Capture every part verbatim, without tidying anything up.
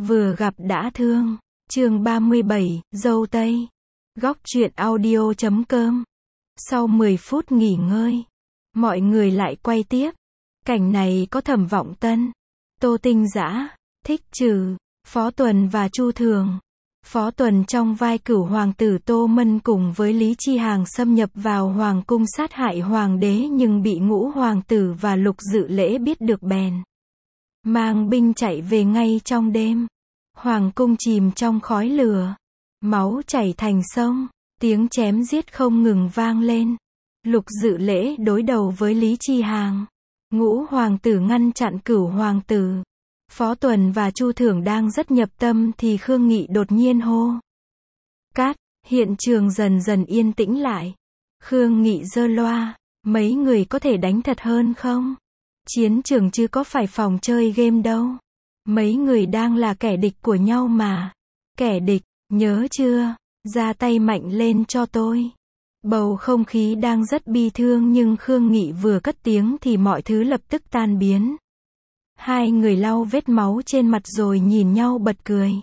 Vừa gặp đã thương. Chương ba mươi bảy, dâu tây. Góc truyện audio chấm com. Sau mười phút nghỉ ngơi, mọi người lại quay tiếp. Cảnh này có Thẩm Vọng Tân, Tô Tinh Dã, Thích Trừ, Phó Tuần và Chu Thường. Phó Tuần trong vai Cửu hoàng tử Tô Mân cùng với Lý Chi Hàng xâm nhập vào hoàng cung sát hại hoàng đế nhưng bị Ngũ hoàng tử và Lục Dự Lễ biết được bèn mang binh chạy về ngay trong đêm. Hoàng cung chìm trong khói lửa, máu chảy thành sông, tiếng chém giết không ngừng vang lên. Lục Dự Lễ đối đầu với Lý Chi Hàng, Ngũ hoàng tử ngăn chặn Cửu hoàng tử. Phó Tuần và Chu Thưởng đang rất nhập tâm thì Khương Nghị đột nhiên hô. Cát, hiện trường dần dần yên tĩnh lại. Khương Nghị giơ loa, mấy người có thể đánh thật hơn không? Chiến trường chứ có phải phòng chơi game đâu. Mấy người đang là kẻ địch của nhau mà. Kẻ địch, nhớ chưa? Ra tay mạnh lên cho tôi. Bầu không khí đang rất bi thương nhưng Khương Nghị vừa cất tiếng thì mọi thứ lập tức tan biến. Hai người lau vết máu trên mặt rồi nhìn nhau bật cười.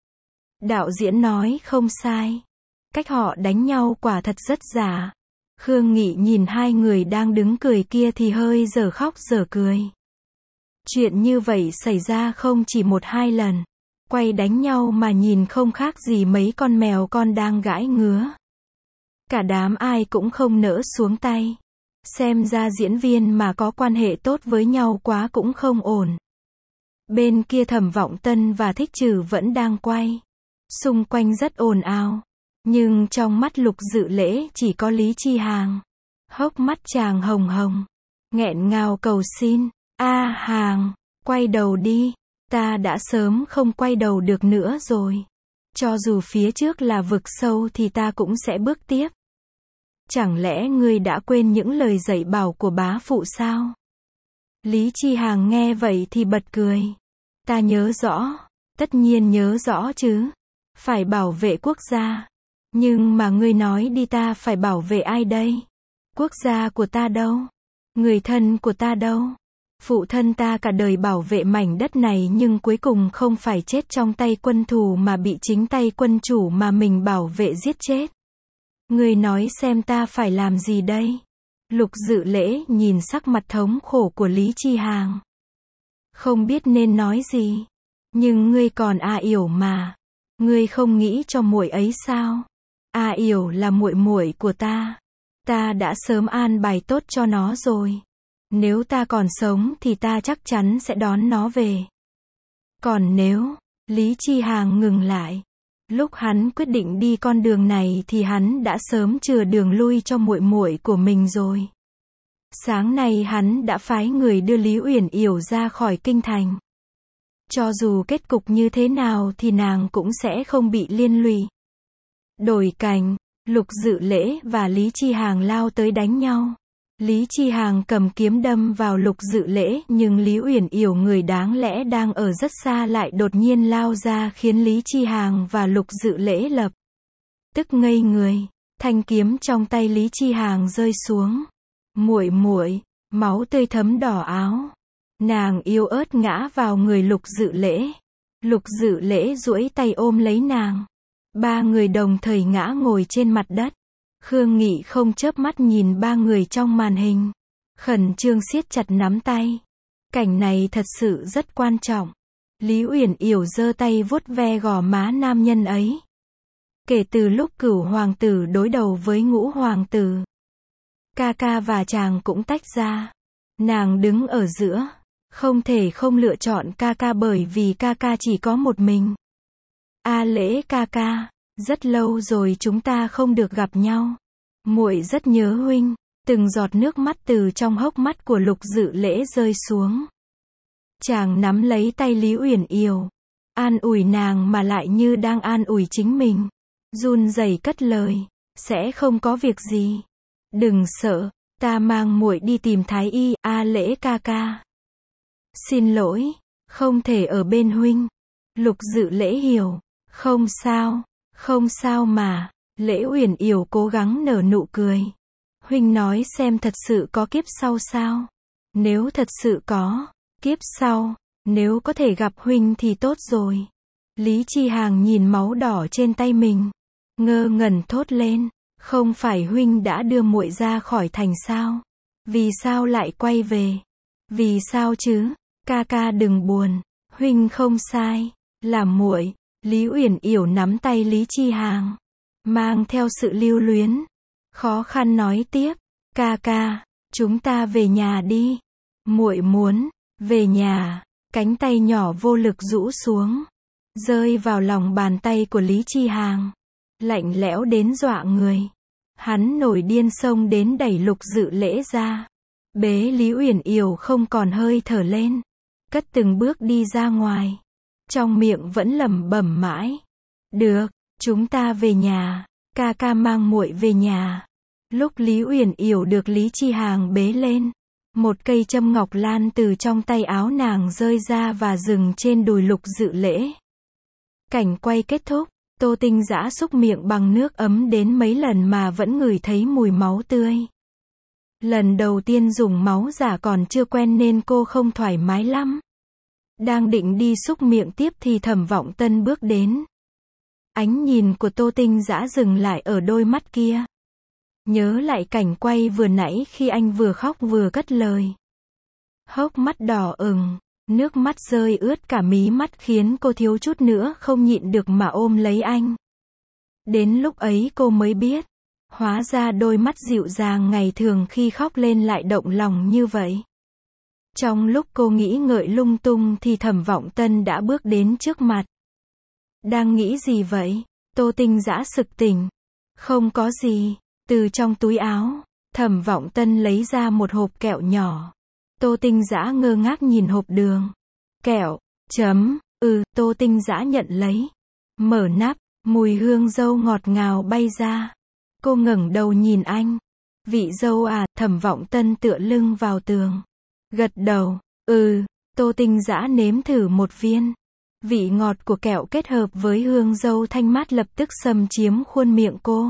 Đạo diễn nói không sai. Cách họ đánh nhau quả thật rất giả. Khương Nghị nhìn hai người đang đứng cười kia thì hơi dở khóc dở cười. Chuyện như vậy xảy ra không chỉ một hai lần. Quay đánh nhau mà nhìn không khác gì mấy con mèo con đang gãi ngứa. Cả đám ai cũng không nỡ xuống tay. Xem ra diễn viên mà có quan hệ tốt với nhau quá cũng không ổn. Bên kia Thẩm Vọng Tân và Thích Trừ vẫn đang quay. Xung quanh rất ồn ào. Nhưng trong mắt Lục Dự Lễ chỉ có Lý Chi Hàng. Hốc mắt chàng hồng hồng. Nghẹn ngào cầu xin. A Hàng, quay đầu đi. Ta đã sớm không quay đầu được nữa rồi. Cho dù phía trước là vực sâu thì ta cũng sẽ bước tiếp. Chẳng lẽ ngươi đã quên những lời dạy bảo của bá phụ sao? Lý Chi Hàng nghe vậy thì bật cười. Ta nhớ rõ. Tất nhiên nhớ rõ chứ. Phải bảo vệ quốc gia. Nhưng mà ngươi nói đi ta phải bảo vệ ai đây? Quốc gia của ta đâu? Người thân của ta đâu? Phụ thân ta cả đời bảo vệ mảnh đất này nhưng cuối cùng không phải chết trong tay quân thù mà bị chính tay quân chủ mà mình bảo vệ giết chết. Ngươi nói xem ta phải làm gì đây? Lục Dự Lễ nhìn sắc mặt thống khổ của Lý Chi Hàng. Không biết nên nói gì. Nhưng ngươi còn A Yểu mà. Ngươi không nghĩ cho muội ấy sao? A Yểu là muội muội của ta. Ta đã sớm an bài tốt cho nó rồi. Nếu ta còn sống thì ta chắc chắn sẽ đón nó về. Còn nếu, Lý Chi Hàng ngừng lại. Lúc hắn quyết định đi con đường này thì hắn đã sớm chừa đường lui cho muội muội của mình rồi. Sáng nay hắn đã phái người đưa Lý Uyển Yểu ra khỏi kinh thành. Cho dù kết cục như thế nào thì nàng cũng sẽ không bị liên lụy. Đổi cảnh, Lục Dự Lễ và Lý Chi Hàng lao tới đánh nhau. Lý Chi Hàng cầm kiếm đâm vào Lục Dự Lễ nhưng Lý Uyển Yểu người đáng lẽ đang ở rất xa lại đột nhiên lao ra khiến Lý Chi Hàng và Lục Dự Lễ lập tức ngây người. Thanh kiếm trong tay Lý Chi Hàng rơi xuống. Muội muội, máu tươi thấm đỏ áo. Nàng yếu ớt ngã vào người Lục Dự Lễ. Lục Dự Lễ duỗi tay ôm lấy nàng. Ba người đồng thời ngã ngồi trên mặt đất. Khương Nghị không chớp mắt nhìn ba người trong màn hình. Khẩn trương siết chặt nắm tay. Cảnh này thật sự rất quan trọng. Lý Uyển Yểu giơ tay vuốt ve gò má nam nhân ấy. Kể từ lúc Cửu hoàng tử đối đầu với Ngũ hoàng tử, ca ca và chàng cũng tách ra. Nàng đứng ở giữa. Không thể không lựa chọn ca ca bởi vì ca ca chỉ có một mình. A Lễ ca ca. Rất lâu rồi chúng ta không được gặp nhau. Muội rất nhớ huynh. Từng giọt nước mắt từ trong hốc mắt của Lục Dự Lễ rơi xuống. Chàng nắm lấy tay Lý Uyển Yểu. An ủi nàng mà lại như đang an ủi chính mình. Run rẩy cất lời. Sẽ không có việc gì. Đừng sợ. Ta mang muội đi tìm Thái y. A Lễ ca ca. Xin lỗi. Không thể ở bên huynh. Lục Dự Lễ hiểu. Không sao. Không sao mà. Lễ Uyển Yểu cố gắng nở nụ cười. Huynh nói xem thật sự có kiếp sau sao? Nếu thật sự có kiếp sau, nếu có thể gặp huynh thì tốt rồi. Lý Chi Hàng nhìn máu đỏ trên tay mình, ngơ ngẩn thốt lên, không phải huynh đã đưa muội ra khỏi thành sao? Vì sao lại quay về? Vì sao chứ? Ca ca đừng buồn, huynh không sai, là muội. Lý Uyển Yểu nắm tay Lý Chi Hàng, mang theo sự lưu luyến, khó khăn nói tiếp, ca ca, chúng ta về nhà đi. Muội muốn về nhà. Cánh tay nhỏ vô lực rũ xuống, rơi vào lòng bàn tay của Lý Chi Hàng, lạnh lẽo đến dọa người. Hắn nổi điên xông đến đẩy Lục Dự Lễ ra, bế Lý Uyển Yểu không còn hơi thở lên, cất từng bước đi ra ngoài, trong miệng vẫn lẩm bẩm mãi, được, chúng ta về nhà, ca ca mang muội về nhà. Lúc Lý Uyển Yểu được Lý Chi Hàng bế lên, một cây châm ngọc lan từ trong tay áo nàng rơi ra và dừng trên đùi Lục Dự Lễ. Cảnh quay kết thúc, Tô Tinh Dã xúc miệng bằng nước ấm đến mấy lần mà vẫn ngửi thấy mùi máu tươi. Lần đầu tiên dùng máu giả còn chưa quen nên cô không thoải mái lắm. Đang định đi xúc miệng tiếp thì Thẩm Vọng Tân bước đến. Ánh nhìn của Tô Tinh Dã dừng lại ở đôi mắt kia. Nhớ lại cảnh quay vừa nãy khi anh vừa khóc vừa cất lời. Hốc mắt đỏ ửng, nước mắt rơi ướt cả mí mắt khiến cô thiếu chút nữa không nhịn được mà ôm lấy anh. Đến lúc ấy cô mới biết, hóa ra đôi mắt dịu dàng ngày thường khi khóc lên lại động lòng như vậy. Trong lúc cô nghĩ ngợi lung tung thì Thẩm Vọng Tân đã bước đến trước mặt. Đang nghĩ gì vậy? Tô Tinh Dã sực tỉnh. Không có gì. Từ trong túi áo, Thẩm Vọng Tân lấy ra một hộp kẹo nhỏ. Tô Tinh Dã ngơ ngác nhìn hộp đường. Kẹo, chấm, ừ, Tô Tinh Dã nhận lấy. Mở nắp, mùi hương dâu ngọt ngào bay ra. Cô ngẩng đầu nhìn anh. Vị dâu à, Thẩm Vọng Tân tựa lưng vào tường. Gật đầu, ừ, Tô Tinh Dã nếm thử một viên. Vị ngọt của kẹo kết hợp với hương dâu thanh mát lập tức xâm chiếm khuôn miệng cô.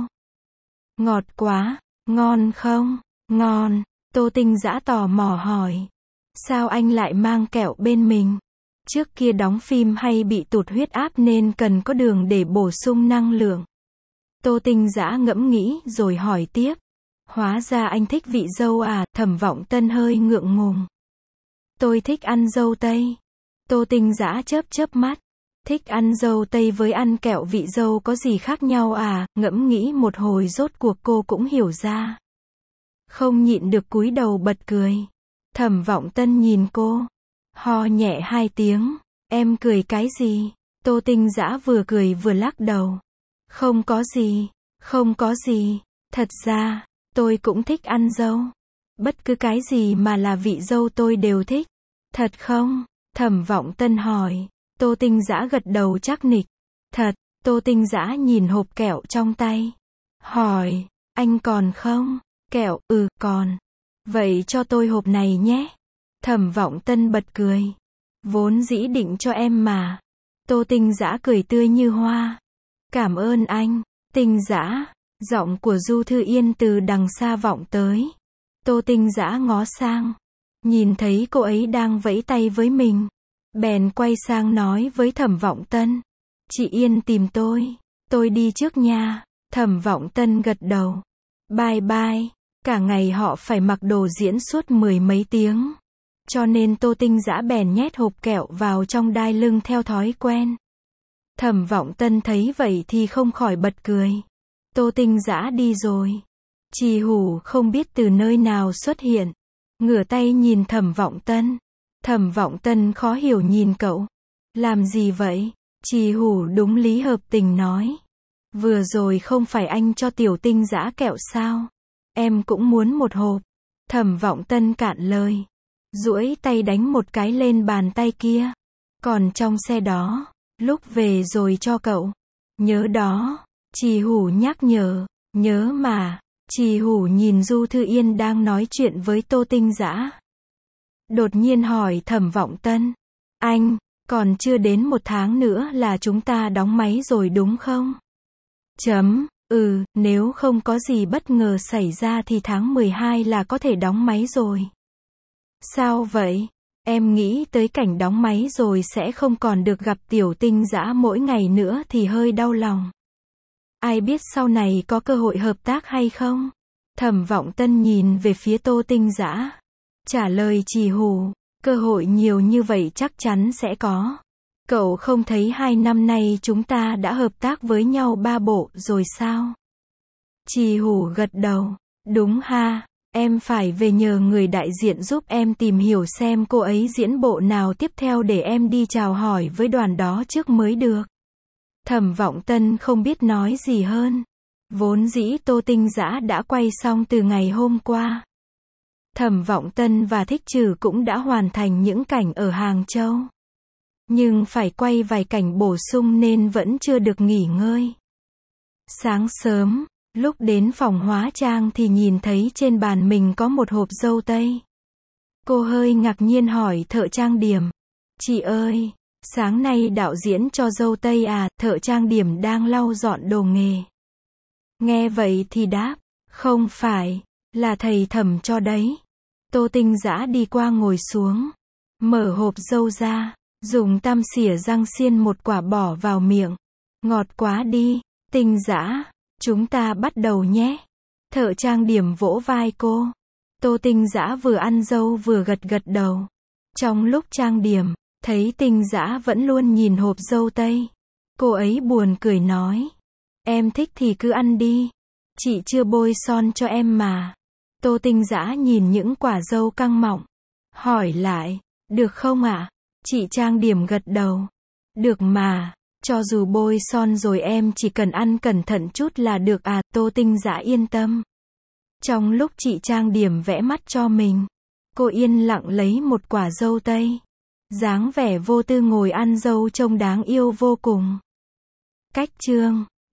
Ngọt quá, ngon không? Ngon. Tô Tinh Dã tò mò hỏi. Sao anh lại mang kẹo bên mình? Trước kia đóng phim hay bị tụt huyết áp nên cần có đường để bổ sung năng lượng. Tô Tinh Dã ngẫm nghĩ rồi hỏi tiếp. Hóa ra anh thích vị dâu à? Thẩm Vọng Tân hơi ngượng ngùng. Tôi thích ăn dâu tây. Tô Tinh Dã chớp chớp mắt. Thích ăn dâu tây với ăn kẹo vị dâu có gì khác nhau à? Ngẫm nghĩ một hồi rốt cuộc cô cũng hiểu ra. Không nhịn được cúi đầu bật cười. Thẩm Vọng Tân nhìn cô. Ho nhẹ hai tiếng. Em cười cái gì? Tô Tinh Dã vừa cười vừa lắc đầu. Không có gì. Không có gì. Thật ra, tôi cũng thích ăn dâu. Bất cứ cái gì mà là vị dâu tôi đều thích. Thật không? Thẩm Vọng Tân hỏi. Tô Tinh Dã gật đầu chắc nịch. Thật. Tô Tinh Dã nhìn hộp kẹo trong tay. Hỏi. Anh còn không? Kẹo, ừ, còn. Vậy cho tôi hộp này nhé. Thẩm Vọng Tân bật cười. Vốn dĩ định cho em mà. Tô Tinh Dã cười tươi như hoa. Cảm ơn anh. Tinh Dã. Giọng của Du Thư Yên từ đằng xa vọng tới. Tô Tinh Dã ngó sang. Nhìn thấy cô ấy đang vẫy tay với mình. Bèn quay sang nói với Thẩm Vọng Tân. Chị Yên tìm tôi. Tôi đi trước nha. Thẩm Vọng Tân gật đầu. Bye bye. Cả ngày họ phải mặc đồ diễn suốt mười mấy tiếng. Cho nên Tô Tinh Dã bèn nhét hộp kẹo vào trong đai lưng theo thói quen. Thẩm Vọng Tân thấy vậy thì không khỏi bật cười. Tô Tinh Dã đi rồi. Trì Hủ không biết từ nơi nào xuất hiện. Ngửa tay nhìn Thẩm Vọng Tân. Thẩm Vọng Tân khó hiểu nhìn cậu. Làm gì vậy? Trì Hủ đúng lý hợp tình nói. Vừa rồi không phải anh cho Tiểu Tinh Dã kẹo sao? Em cũng muốn một hộp. Thẩm Vọng Tân cạn lời. Duỗi tay đánh một cái lên bàn tay kia. Còn trong xe đó, lúc về rồi cho cậu. Nhớ đó. Trì Hủ nhắc nhở. Nhớ mà. Trì Hủ nhìn Du Thư Yên đang nói chuyện với Tô Tinh Dã. Đột nhiên hỏi Thẩm Vọng Tân. Anh, còn chưa đến một tháng nữa là chúng ta đóng máy rồi đúng không? Chấm, ừ, nếu không có gì bất ngờ xảy ra thì tháng mười hai là có thể đóng máy rồi. Sao vậy? Em nghĩ tới cảnh đóng máy rồi sẽ không còn được gặp Tiểu Tinh Dã mỗi ngày nữa thì hơi đau lòng. Ai biết sau này có cơ hội hợp tác hay không? Thẩm Vọng Tân nhìn về phía Tô Tinh Dã. Trả lời trì hù, cơ hội nhiều như vậy chắc chắn sẽ có. Cậu không thấy hai năm nay chúng ta đã hợp tác với nhau ba bộ rồi sao? Trì hù gật đầu. Đúng ha, em phải về nhờ người đại diện giúp em tìm hiểu xem cô ấy diễn bộ nào tiếp theo để em đi chào hỏi với đoàn đó trước mới được. Thẩm Vọng Tân không biết nói gì hơn. Vốn dĩ Tô Tinh Dã đã quay xong từ ngày hôm qua. Thẩm Vọng Tân và Thích Trừ cũng đã hoàn thành những cảnh ở Hàng Châu. Nhưng phải quay vài cảnh bổ sung nên vẫn chưa được nghỉ ngơi. Sáng sớm, lúc đến phòng hóa trang thì nhìn thấy trên bàn mình có một hộp dâu tây. Cô hơi ngạc nhiên hỏi thợ trang điểm. Chị ơi, sáng nay đạo diễn cho dâu tây à? Thợ trang điểm đang lau dọn đồ nghề. Nghe vậy thì đáp, không phải, là thầy Thẩm cho đấy. Tô Tinh Dã đi qua ngồi xuống, mở hộp dâu ra, dùng tăm xỉa răng xiên một quả bỏ vào miệng. Ngọt quá đi, Tinh Dã, chúng ta bắt đầu nhé. Thợ trang điểm vỗ vai cô. Tô Tinh Dã vừa ăn dâu vừa gật gật đầu. Trong lúc trang điểm, thấy Tinh Dã vẫn luôn nhìn hộp dâu tây. Cô ấy buồn cười nói, em thích thì cứ ăn đi. Chị chưa bôi son cho em mà. Tô Tinh Dã nhìn những quả dâu căng mọng, hỏi lại, được không ạ? Chị trang điểm gật đầu. Được mà, cho dù bôi son rồi em chỉ cần ăn cẩn thận chút là được à? Tô Tinh Dã yên tâm. Trong lúc chị trang điểm vẽ mắt cho mình, cô yên lặng lấy một quả dâu tây. Dáng vẻ vô tư ngồi ăn dâu trông đáng yêu vô cùng. Cách chương